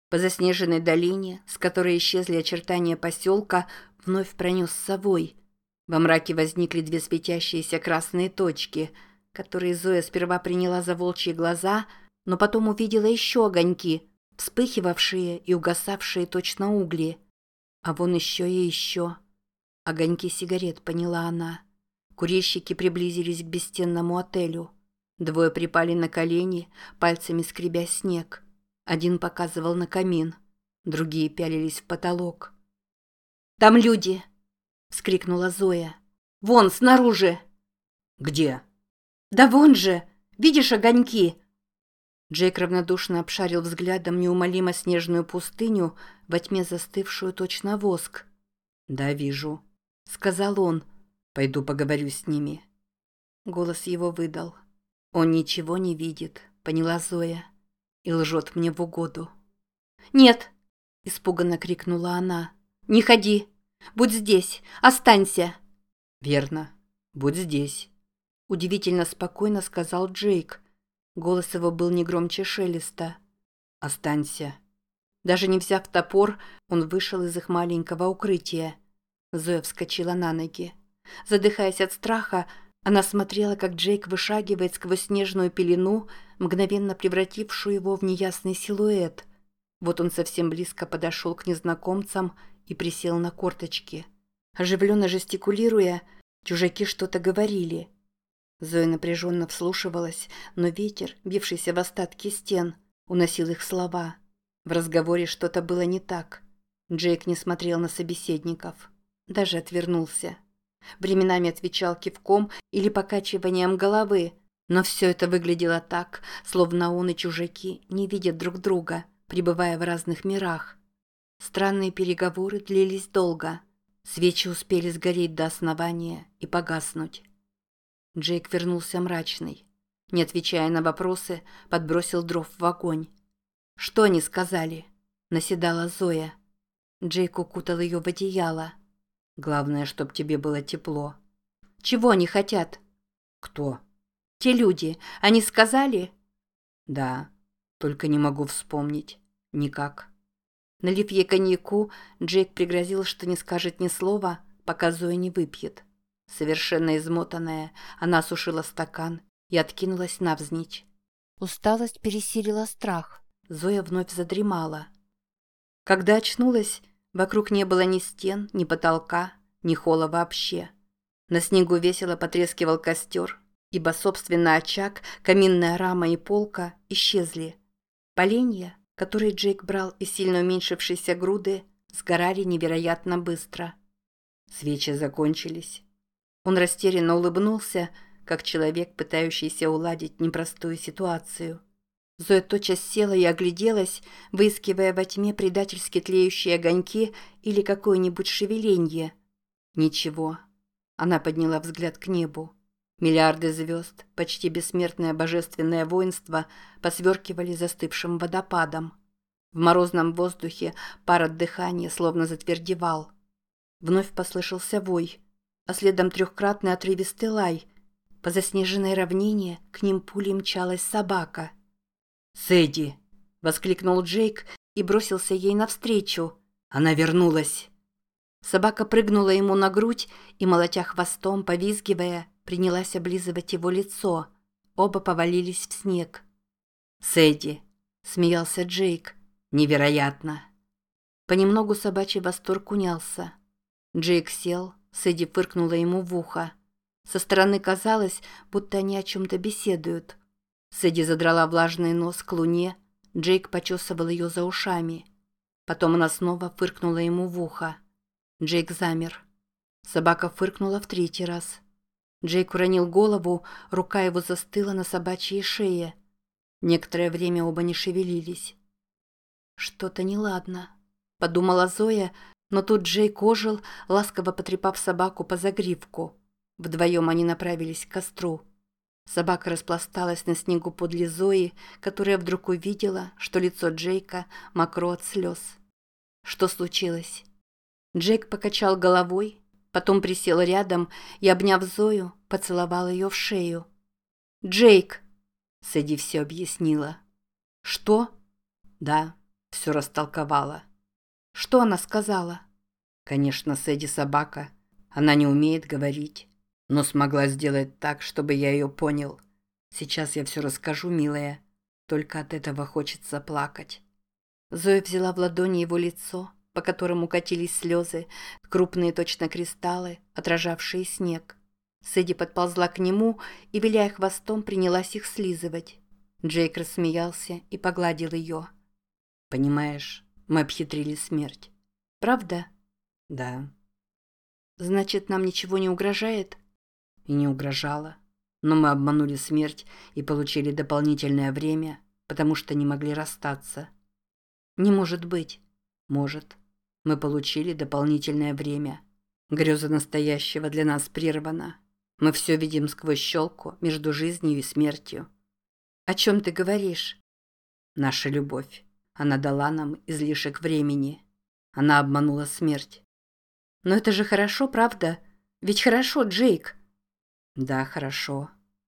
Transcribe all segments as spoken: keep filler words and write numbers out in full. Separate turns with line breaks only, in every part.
По заснеженной долине, с которой исчезли очертания поселка, вновь пронесся вой. Во мраке возникли две светящиеся красные точки, которые Зоя сперва приняла за волчьи глаза, но потом увидела еще огоньки, вспыхивавшие и угасавшие точно угли. А вон еще и еще. Огоньки сигарет, поняла она. Курильщики приблизились к бесстенному отелю. Двое припали на колени, пальцами скребя снег. Один показывал на камин, другие пялились в потолок. «Там люди!» — вскрикнула Зоя. «Вон, снаружи!» «Где?» «Да вон же! Видишь огоньки?» Джейк равнодушно обшарил взглядом неумолимо снежную пустыню, во тьме застывшую точно воск. «Да, вижу», — сказал он. «Пойду поговорю с ними». Голос его выдал. «Он ничего не видит», — поняла Зоя. «И лжет мне в угоду». «Нет!» – испуганно крикнула она. «Не ходи! Будь здесь! Останься!» «Верно. Будь здесь!» – удивительно спокойно сказал Джейк. Голос его был не громче шелеста. «Останься!» Даже не взяв топор, он вышел из их маленького укрытия. Зоя вскочила на ноги. Задыхаясь от страха, она смотрела, как Джейк вышагивает сквозь снежную пелену, мгновенно превратившую его в неясный силуэт. Вот он совсем близко подошел к незнакомцам и присел на корточки. Оживленно жестикулируя, чужаки что-то говорили. Зоя напряженно вслушивалась, но ветер, бившийся в остатки стен, уносил их слова. В разговоре что-то было не так. Джейк не смотрел на собеседников, даже отвернулся. Временами отвечал кивком или покачиванием головы, но все это выглядело так, словно он и чужаки не видят друг друга, пребывая в разных мирах. Странные переговоры длились долго. Свечи успели сгореть до основания и погаснуть. Джейк вернулся мрачный. Не отвечая на вопросы, подбросил дров в огонь. «Что они сказали?» – наседала Зоя. Джейк укутал ее в одеяло. «Главное, чтоб тебе было тепло». «Чего они хотят?» «Кто?» «Те люди. Они сказали?» «Да, только не могу вспомнить. Никак». Налив ей коньяку, Джейк пригрозил, что не скажет ни слова, пока Зоя не выпьет. Совершенно измотанная, она осушила стакан и откинулась навзничь. Усталость пересилила страх. Зоя вновь задремала. Когда очнулась, вокруг не было ни стен, ни потолка, ни холла вообще. На снегу весело потрескивал костер, ибо, собственно, очаг, каминная рама и полка исчезли. Поленья, которые Джейк брал из сильно уменьшившейся груды, сгорали невероятно быстро. Свечи закончились. Он растерянно улыбнулся, как человек, пытающийся уладить непростую ситуацию. Зоя тотчас села и огляделась, выискивая во тьме предательски тлеющие огоньки или какое-нибудь шевеленье. Ничего. Она подняла взгляд к небу. Миллиарды звезд, почти бессмертное божественное воинство, посверкивали застывшим водопадом. В морозном воздухе пар от дыхания словно затвердевал. Вновь послышался вой, а следом трехкратный отрывистый лай. По заснеженной равнине к ним пулей мчалась собака. «Сэдди!» — воскликнул Джейк и бросился ей навстречу. «Она вернулась!» Собака прыгнула ему на грудь и, молотя хвостом, повизгивая, принялась облизывать его лицо. Оба повалились в снег. «Сэдди!» — смеялся Джейк. «Невероятно!» Понемногу собачий восторг унялся. Джейк сел, Сэдди фыркнула ему в ухо. Со стороны казалось, будто они о чем-то беседуют. Сэдди задрала влажный нос к луне, Джейк почесывал ее за ушами. Потом она снова фыркнула ему в ухо. Джейк замер. Собака фыркнула в третий раз. Джейк уронил голову, рука его застыла на собачьей шее. Некоторое время оба не шевелились. «Что-то неладно», — подумала Зоя, но тут Джейк ожил, ласково потрепав собаку по загривку. Вдвоем они направились к костру. Собака распласталась на снегу подле Зои, которая вдруг увидела, что лицо Джейка мокро от слез. «Что случилось?» Джейк покачал головой, потом присел рядом и, обняв Зою, поцеловал ее в шею. «Джейк!» — Сэдди все объяснила. «Что?» «Да, все все растолковала. Что она сказала? Конечно, Сэдди собака. Она не умеет говорить, но смогла сделать так, чтобы я ее понял. Сейчас я все расскажу, милая. Только от этого хочется плакать. Зоя взяла в ладони его лицо, по которому катились слезы, крупные точно кристаллы, отражавшие снег. Сэдди подползла к нему и, виляя хвостом, принялась их слизывать. Джейк рассмеялся и погладил ее. «Понимаешь, мы обхитрили смерть». «Правда?» «Да». «Значит, нам ничего не угрожает?» «И не угрожало. Но мы обманули смерть и получили дополнительное время, потому что не могли расстаться». «Не может быть». «Может. Мы получили дополнительное время. Греза настоящего для нас прервана. Мы все видим сквозь щелку между жизнью и смертью». «О чем ты говоришь?» «Наша любовь. Она дала нам излишек времени. Она обманула смерть». «Но это же хорошо, правда? Ведь хорошо, Джейк». «Да, хорошо».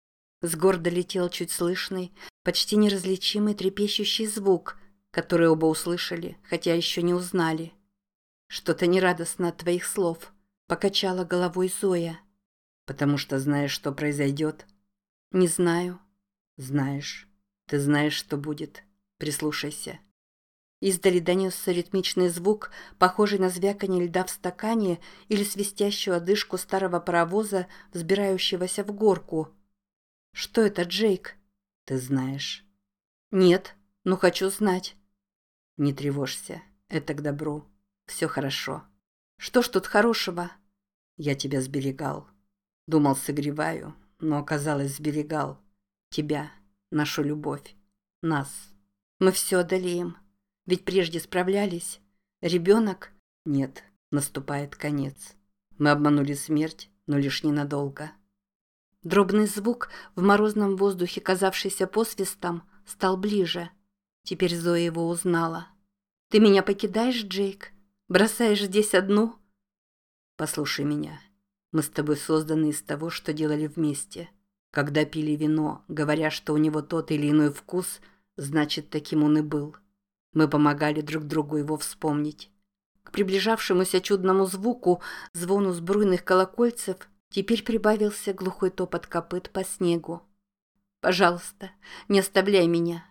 С гор долетел чуть слышный, почти неразличимый трепещущий звук, который оба услышали, хотя еще не узнали. «Что-то нерадостно от твоих слов», — покачала головой Зоя. «Потому что знаешь, что произойдет?» «Не знаю». «Знаешь. Ты знаешь, что будет. Прислушайся». Издали донесся ритмичный звук, похожий на звяканье льда в стакане или свистящую одышку старого паровоза, взбирающегося в горку. «Что это, Джейк?» «Ты знаешь». «Нет, но хочу знать». «Не тревожься, это к добру. Все хорошо». «Что ж тут хорошего?» «Я тебя сберегал. Думал, согреваю, но оказалось, сберегал. Тебя, нашу любовь, нас. Мы все одолеем. Ведь прежде справлялись. Ребенок? Нет, наступает конец. Мы обманули смерть, но лишь ненадолго». Дробный звук, в морозном воздухе казавшийся посвистом, стал ближе. Теперь Зоя его узнала. «Ты меня покидаешь, Джейк? Бросаешь здесь одну?» «Послушай меня. Мы с тобой созданы из того, что делали вместе. Когда пили вино, говоря, что у него тот или иной вкус, значит, таким он и был. Мы помогали друг другу его вспомнить». К приближавшемуся чудному звуку, звону сбруйных колокольцев, теперь прибавился глухой топот копыт по снегу. «Пожалуйста, не оставляй меня».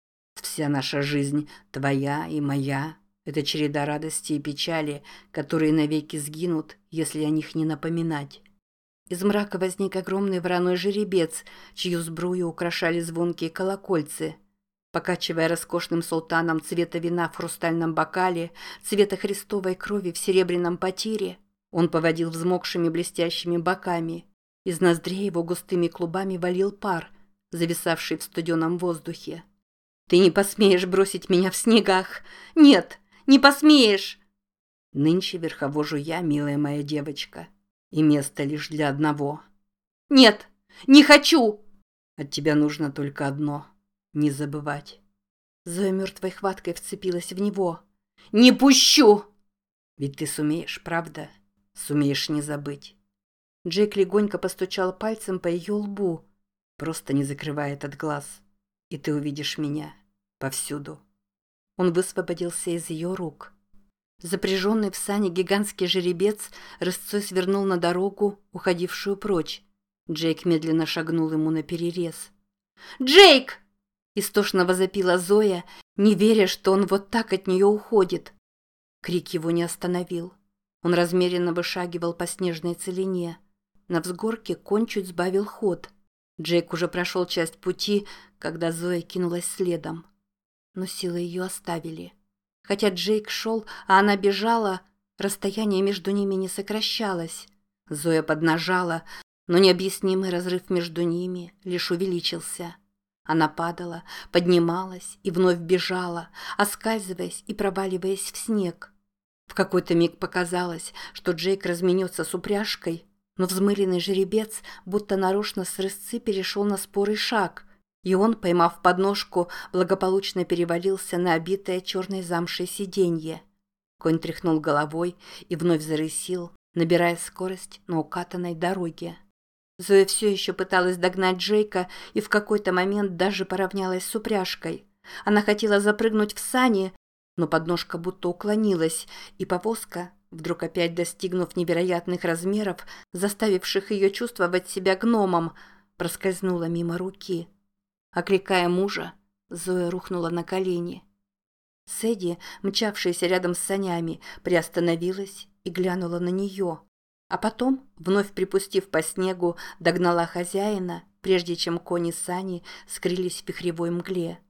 «Вся наша жизнь, твоя и моя, это череда радости и печали, которые навеки сгинут, если о них не напоминать». Из мрака возник огромный вороной жеребец, чью сбрую украшали звонкие колокольцы. Покачивая роскошным султаном цвета вина в хрустальном бокале, цвета христовой крови в серебряном потире, он поводил взмокшими блестящими боками. Из ноздрей его густыми клубами валил пар, зависавший в студеном воздухе. «Ты не посмеешь бросить меня в снегах! Нет, не посмеешь!» «Нынче верховожу я, милая моя девочка, и место лишь для одного». «Нет, не хочу!» «От тебя нужно только одно — не забывать». Зоя мертвой хваткой вцепилась в него. «Не пущу!» «Ведь ты сумеешь, правда? Сумеешь не забыть». Джейк легонько постучал пальцем по ее лбу. «Просто не закрывай этот глаз, и ты увидишь меня повсюду». Он высвободился из ее рук. Запряженный в сани гигантский жеребец рысцой свернул на дорогу, уходившую прочь. Джейк медленно шагнул ему наперерез. «Джейк!» – истошно возопила Зоя, не веря, что он вот так от нее уходит. Крик его не остановил. Он размеренно вышагивал по снежной целине. На взгорке конь чуть сбавил ход. Джейк уже прошел часть пути, когда Зоя кинулась следом. Но силы ее оставили. Хотя Джейк шел, а она бежала, расстояние между ними не сокращалось. Зоя поднажала, но необъяснимый разрыв между ними лишь увеличился. Она падала, поднималась и вновь бежала, оскальзываясь и проваливаясь в снег. В какой-то миг показалось, что Джейк разменется с упряжкой, но взмыленный жеребец будто нарочно с рысцы перешел на спорый шаг, и он, поймав подножку, благополучно перевалился на обитое черной замшей сиденье. Конь тряхнул головой и вновь зарысил, набирая скорость на укатанной дороге. Зоя все еще пыталась догнать Джейка и в какой-то момент даже поравнялась с упряжкой. Она хотела запрыгнуть в сани, но подножка будто уклонилась, и повозка, вдруг опять достигнув невероятных размеров, заставивших ее чувствовать себя гномом, проскользнула мимо руки. Окликая мужа, Зоя рухнула на колени. Сэдди, мчавшаяся рядом с санями, приостановилась и глянула на нее, а потом, вновь припустив по снегу, догнала хозяина, прежде чем кони сани скрылись в вихревой мгле.